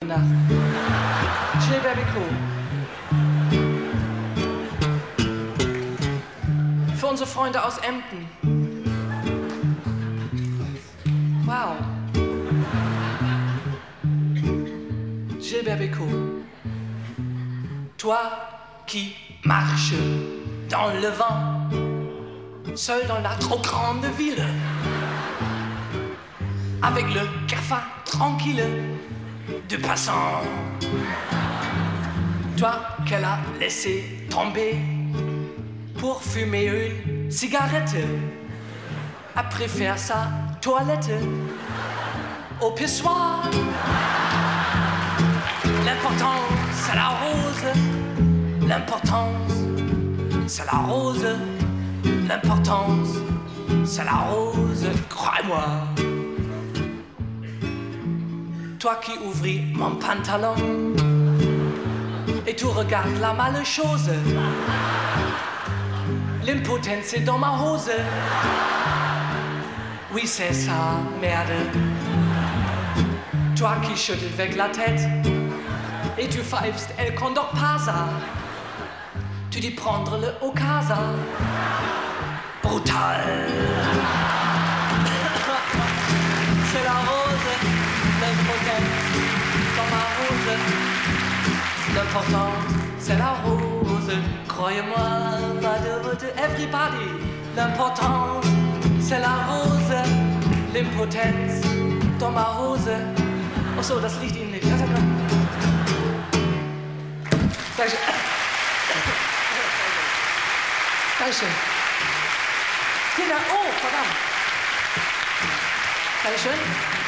Nacht. Gilbert Bécaud. Für unsere Freunde aus Emden. Wow. Gilbert Bécaud. Toi qui marches dans le vent, seul dans la trop grande ville, avec le cafard tranquille de passants. Toi qu'elle a laissé tomber pour fumer une cigarette, après faire sa toilette au pissoir. L'important, c'est la rose. L'importance, c'est la rose. L'importance, c'est la rose, crois-moi. Toi qui ouvris mon pantalon et tu regardes la malchose. L'impotence est dans ma hose. Oui, c'est ça, merde. Toi qui chutes avec la tête et tu pfeifst El Condor Pasa. Tu dis prendre le Okasa. Brutal. C'est la rose, l'impotence dans ma rose. L'important, c'est la rose. Croyez-moi, pas de vote, everybody. L'important, c'est la rose. L'impotence dans ma rose. Oh so, das liegt Ihnen nicht. Dankeschön. Dankeschön. Vielen Dank. Oh, verdammt. Dankeschön.